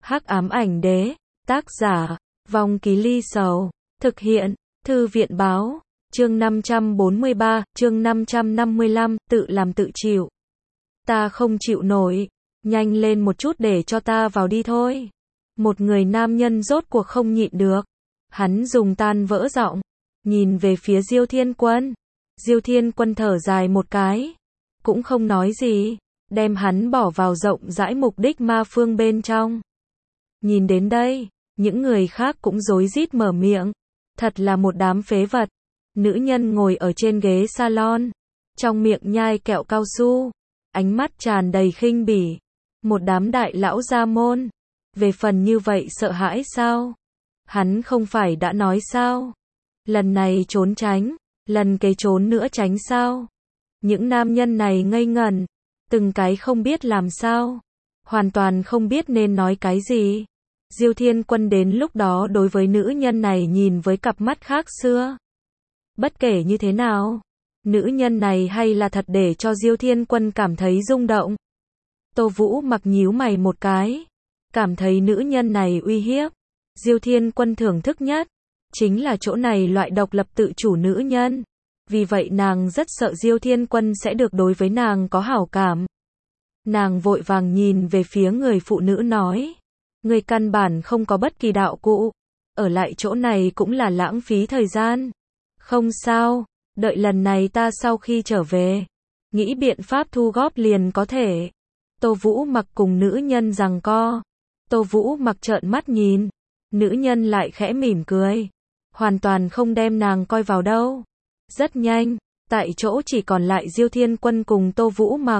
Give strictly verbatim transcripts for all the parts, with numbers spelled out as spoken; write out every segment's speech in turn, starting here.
Hắc ám ảnh đế, tác giả, Vong Ký Ly Sầu, thực hiện, Thư viện báo, chương năm trăm bốn mươi ba, chương năm trăm năm mươi lăm, tự làm tự chịu. Ta không chịu nổi, nhanh lên một chút để cho ta vào đi thôi. Một người nam nhân rốt cuộc không nhịn được. Hắn dùng tan vỡ giọng, nhìn về phía Diêu Thiên Quân. Diêu Thiên Quân thở dài một cái, cũng không nói gì, đem hắn bỏ vào rộng rãi mục đích ma phương bên trong. Nhìn đến đây, những người khác cũng rối rít mở miệng, thật là một đám phế vật. Nữ nhân ngồi ở trên ghế salon, trong miệng nhai kẹo cao su, ánh mắt tràn đầy khinh bỉ. Một đám đại lão gia môn, về phần như vậy sợ hãi sao? Hắn không phải đã nói sao? Lần này trốn tránh, lần kế trốn nữa tránh sao? Những nam nhân này ngây ngẩn, từng cái không biết làm sao, hoàn toàn không biết nên nói cái gì. Diêu Thiên Quân đến lúc đó đối với nữ nhân này nhìn với cặp mắt khác xưa. Bất kể như thế nào, nữ nhân này hay là thật để cho Diêu Thiên Quân cảm thấy rung động. Tô Vũ Mặc nhíu mày một cái, cảm thấy nữ nhân này uy hiếp. Diêu Thiên Quân thưởng thức nhất chính là chỗ này loại độc lập tự chủ nữ nhân. Vì vậy nàng rất sợ Diêu Thiên Quân sẽ được đối với nàng có hảo cảm. Nàng vội vàng nhìn về phía người phụ nữ nói, người căn bản không có bất kỳ đạo cụ, ở lại chỗ này cũng là lãng phí thời gian. Không sao, đợi lần này ta sau khi trở về, nghĩ biện pháp thu góp liền có thể. Tô Vũ Mặc cùng nữ nhân giằng co. Tô Vũ Mặc trợn mắt nhìn, nữ nhân lại khẽ mỉm cười, hoàn toàn không đem nàng coi vào đâu. Rất nhanh, tại chỗ chỉ còn lại Diêu Thiên Quân cùng Tô Vũ Mặc.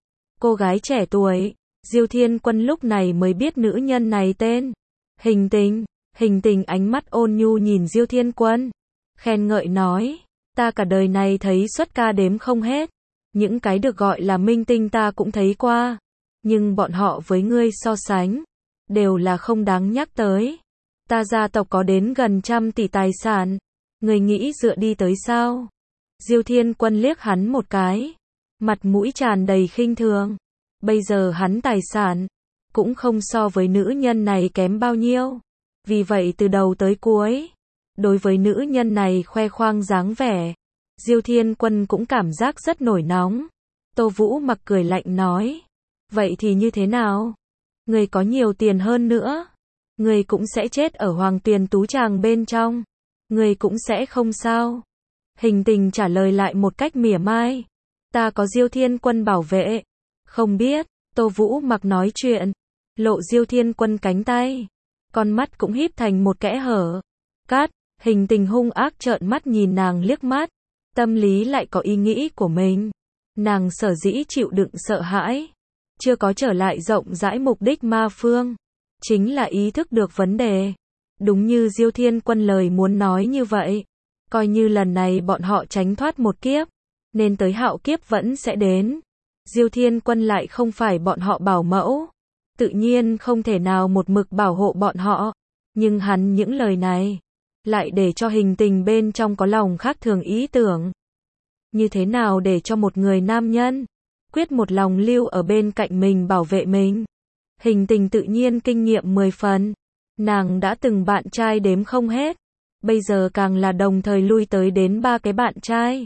Cô gái trẻ tuổi, Diêu Thiên Quân lúc này mới biết nữ nhân này tên Hình Tình. Hình Tình ánh mắt ôn nhu nhìn Diêu Thiên Quân, khen ngợi nói, ta cả đời này thấy xuất ca đếm không hết, những cái được gọi là minh tinh ta cũng thấy qua, nhưng bọn họ với ngươi so sánh, đều là không đáng nhắc tới. Ta gia tộc có đến gần trăm tỷ tài sản, người nghĩ dựa đi tới sao? Diêu Thiên Quân liếc hắn một cái, mặt mũi tràn đầy khinh thường. Bây giờ hắn tài sản cũng không so với nữ nhân này kém bao nhiêu. Vì vậy từ đầu tới cuối, đối với nữ nhân này khoe khoang dáng vẻ, Diêu Thiên Quân cũng cảm giác rất nổi nóng. Tô Vũ Mặc cười lạnh nói, vậy thì như thế nào? Người có nhiều tiền hơn nữa, người cũng sẽ chết ở Hoàng Tuyền Tú Tràng bên trong, người cũng sẽ không sao. Hình Tình trả lời lại một cách mỉa mai, ta có Diêu Thiên Quân bảo vệ. Không biết, Tô Vũ Mặc nói chuyện, lộ Diêu Thiên Quân cánh tay, con mắt cũng híp thành một kẽ hở. Cát, Hình Tình hung ác trợn mắt nhìn nàng liếc mắt, tâm lý lại có ý nghĩ của mình. Nàng sở dĩ chịu đựng sợ hãi, chưa có trở lại rộng rãi mục đích ma phương, chính là ý thức được vấn đề. Đúng như Diêu Thiên Quân lời muốn nói như vậy, coi như lần này bọn họ tránh thoát một kiếp, nên tới hạo kiếp vẫn sẽ đến. Diêu Thiên Quân lại không phải bọn họ bảo mẫu, tự nhiên không thể nào một mực bảo hộ bọn họ. Nhưng hắn những lời này, lại để cho Hình Tình bên trong có lòng khác thường ý tưởng. Như thế nào để cho một người nam nhân, quyết một lòng lưu ở bên cạnh mình bảo vệ mình. Hình Tình tự nhiên kinh nghiệm mười phần, nàng đã từng bạn trai đếm không hết, bây giờ càng là đồng thời lui tới đến ba cái bạn trai.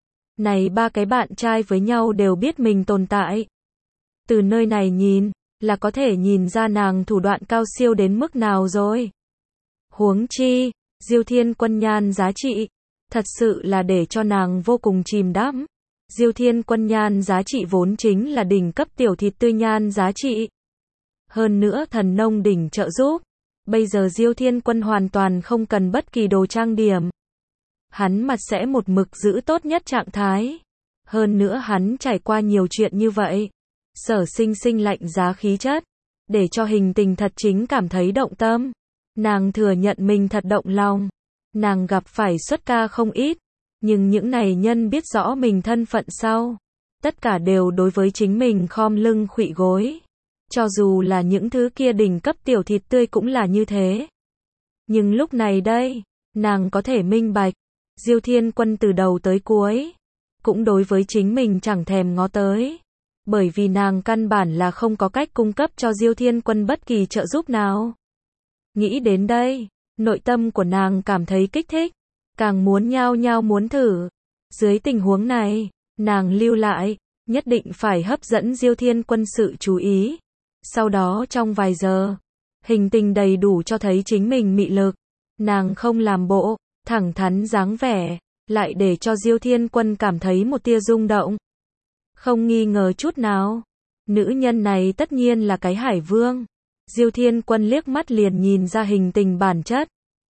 Này ba cái bạn trai với nhau đều biết mình tồn tại. Từ nơi này nhìn, là có thể nhìn ra nàng thủ đoạn cao siêu đến mức nào rồi. Huống chi, Diêu Thiên Quân nhan giá trị, thật sự là để cho nàng vô cùng chìm đắm. Diêu Thiên Quân nhan giá trị vốn chính là đỉnh cấp tiểu thịt tươi nhan giá trị. Hơn nữa thần nông đỉnh trợ giúp. Bây giờ Diêu Thiên Quân hoàn toàn không cần bất kỳ đồ trang điểm. Hắn mặt sẽ một mực giữ tốt nhất trạng thái. Hơn nữa hắn trải qua nhiều chuyện như vậy, sở sinh sinh lạnh giá khí chất, để cho Hình Tình thật chính cảm thấy động tâm. Nàng thừa nhận mình thật động lòng. Nàng gặp phải xuất ca không ít, nhưng những này nhân biết rõ mình thân phận sau, tất cả đều đối với chính mình khom lưng khuỵu gối. Cho dù là những thứ kia đỉnh cấp tiểu thịt tươi cũng là như thế. Nhưng lúc này đây, nàng có thể minh bạch, Diêu Thiên Quân từ đầu tới cuối, cũng đối với chính mình chẳng thèm ngó tới. Bởi vì nàng căn bản là không có cách cung cấp cho Diêu Thiên Quân bất kỳ trợ giúp nào. Nghĩ đến đây, nội tâm của nàng cảm thấy kích thích, càng muốn nhao nhao muốn thử. Dưới tình huống này, nàng lưu lại, nhất định phải hấp dẫn Diêu Thiên Quân sự chú ý. Sau đó trong vài giờ, hình tình đầy đủ cho thấy chính mình mị lực. Nàng không làm bộ, thẳng thắn dáng vẻ, lại để cho Diêu Thiên Quân cảm thấy một tia rung động. Không nghi ngờ chút nào, nữ nhân này tất nhiên là cái Hải Vương. Diêu Thiên Quân liếc mắt liền nhìn ra hình tình bản chất.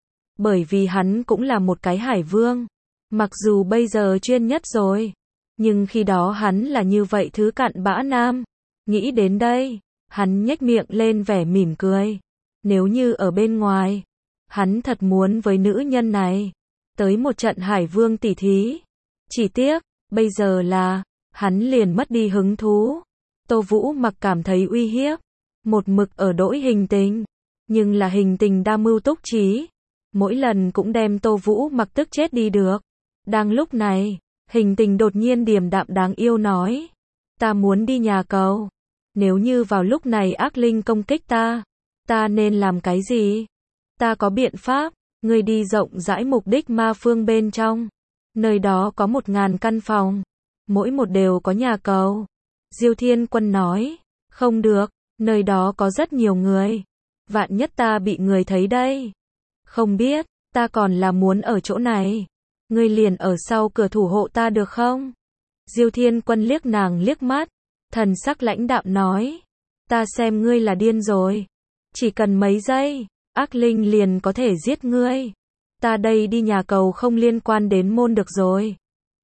Bởi vì hắn cũng là một cái Hải Vương. Mặc dù bây giờ chuyên nhất rồi, nhưng khi đó hắn là như vậy thứ cặn bã nam. Nghĩ đến đây, hắn nhếch miệng lên vẻ mỉm cười. Nếu như ở bên ngoài, hắn thật muốn với nữ nhân này tới một trận Hải Vương tỉ thí. Chỉ tiếc, bây giờ là, hắn liền mất đi hứng thú. Tô Vũ Mặc cảm thấy uy hiếp, một mực ở đỗi hình tình, nhưng là hình tình đa mưu túc trí, mỗi lần cũng đem Tô Vũ Mặc tức chết đi được. Đang lúc này, hình tình đột nhiên điềm đạm đáng yêu nói, ta muốn đi nhà cầu. Nếu như vào lúc này ác linh công kích ta, ta nên làm cái gì? Ta có biện pháp, ngươi đi rộng rãi mục đích ma phương bên trong. Nơi đó có một ngàn căn phòng, mỗi một đều có nhà cầu. Diêu Thiên Quân nói, không được, nơi đó có rất nhiều người. Vạn nhất ta bị người thấy đây. Không biết, ta còn là muốn ở chỗ này. Ngươi liền ở sau cửa thủ hộ ta được không? Diêu Thiên Quân liếc nàng liếc mắt, thần sắc lãnh đạm nói, ta xem ngươi là điên rồi. Chỉ cần mấy giây, ác linh liền có thể giết ngươi. Ta đây đi nhà cầu không liên quan đến môn được rồi.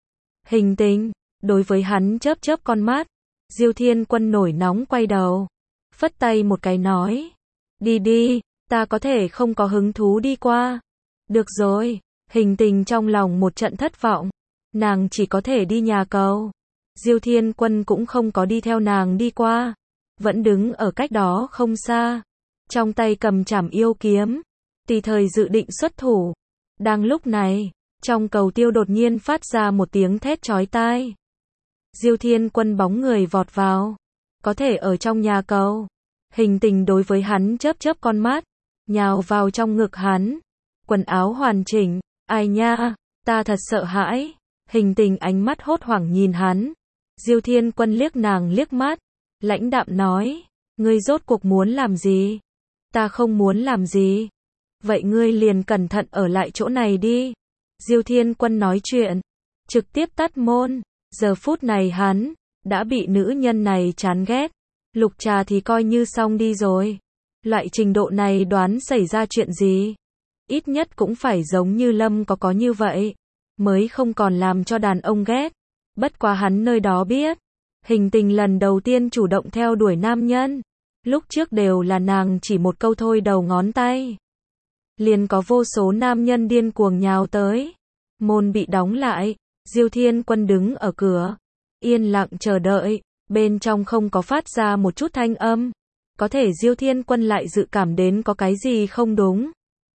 Hình tình, đối với hắn chớp chớp con mắt. Diêu Thiên Quân nổi nóng quay đầu, phất tay một cái nói, đi đi, ta có thể không có hứng thú đi qua. Được rồi, hình tình trong lòng một trận thất vọng, nàng chỉ có thể đi nhà cầu. Diêu Thiên Quân cũng không có đi theo nàng đi qua, vẫn đứng ở cách đó không xa, trong tay cầm trảm yêu kiếm, tùy thời dự định xuất thủ. Đang lúc này, trong cầu tiêu đột nhiên phát ra một tiếng thét chói tai. Diêu Thiên Quân bóng người vọt vào, có thể ở trong nhà cầu. Hình tình đối với hắn chớp chớp con mắt, nhào vào trong ngực hắn, quần áo hoàn chỉnh. Ai nha, ta thật sợ hãi. Hình tình ánh mắt hốt hoảng nhìn hắn. Diêu Thiên Quân liếc nàng liếc mắt, lãnh đạm nói, ngươi rốt cuộc muốn làm gì? Ta không muốn làm gì. Vậy ngươi liền cẩn thận ở lại chỗ này đi. Diêu Thiên Quân nói chuyện, trực tiếp tắt môn. Giờ phút này hắn đã bị nữ nhân này chán ghét. Lục trà thì coi như xong đi rồi. Loại trình độ này đoán xảy ra chuyện gì? Ít nhất cũng phải giống như Lâm có có như vậy, mới không còn làm cho đàn ông ghét. Bất quá hắn nơi đó biết, hình tình lần đầu tiên chủ động theo đuổi nam nhân. Lúc trước đều là nàng chỉ một câu thôi đầu ngón tay, liền có vô số nam nhân điên cuồng nhào tới. Môn bị đóng lại, Diêu Thiên Quân đứng ở cửa, yên lặng chờ đợi, bên trong không có phát ra một chút thanh âm. Có thể Diêu Thiên Quân lại dự cảm đến có cái gì không đúng.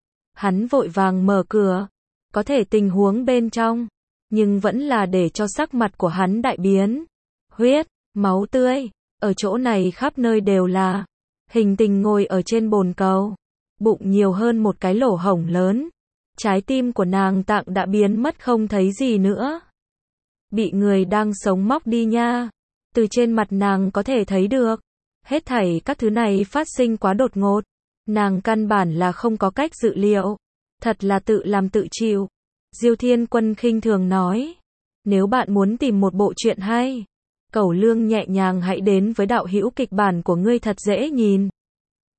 Hắn vội vàng mở cửa, có thể tình huống bên trong, nhưng vẫn là để cho sắc mặt của hắn đại biến. Huyết, máu tươi, ở chỗ này khắp nơi đều là. Hình tình ngồi ở trên bồn cầu, bụng nhiều hơn một cái lỗ hổng lớn. Trái tim của nàng tạng đã biến mất không thấy gì nữa. Bị người đang sống móc đi nha. Từ trên mặt nàng có thể thấy được. Hết thảy các thứ này phát sinh quá đột ngột. Nàng căn bản là không có cách dự liệu. Thật là tự làm tự chịu. Diêu Thiên Quân khinh thường nói. Nếu bạn muốn tìm một bộ truyện hay, Cẩu Lương nhẹ nhàng hãy đến với đạo hữu kịch bản của ngươi thật dễ nhìn.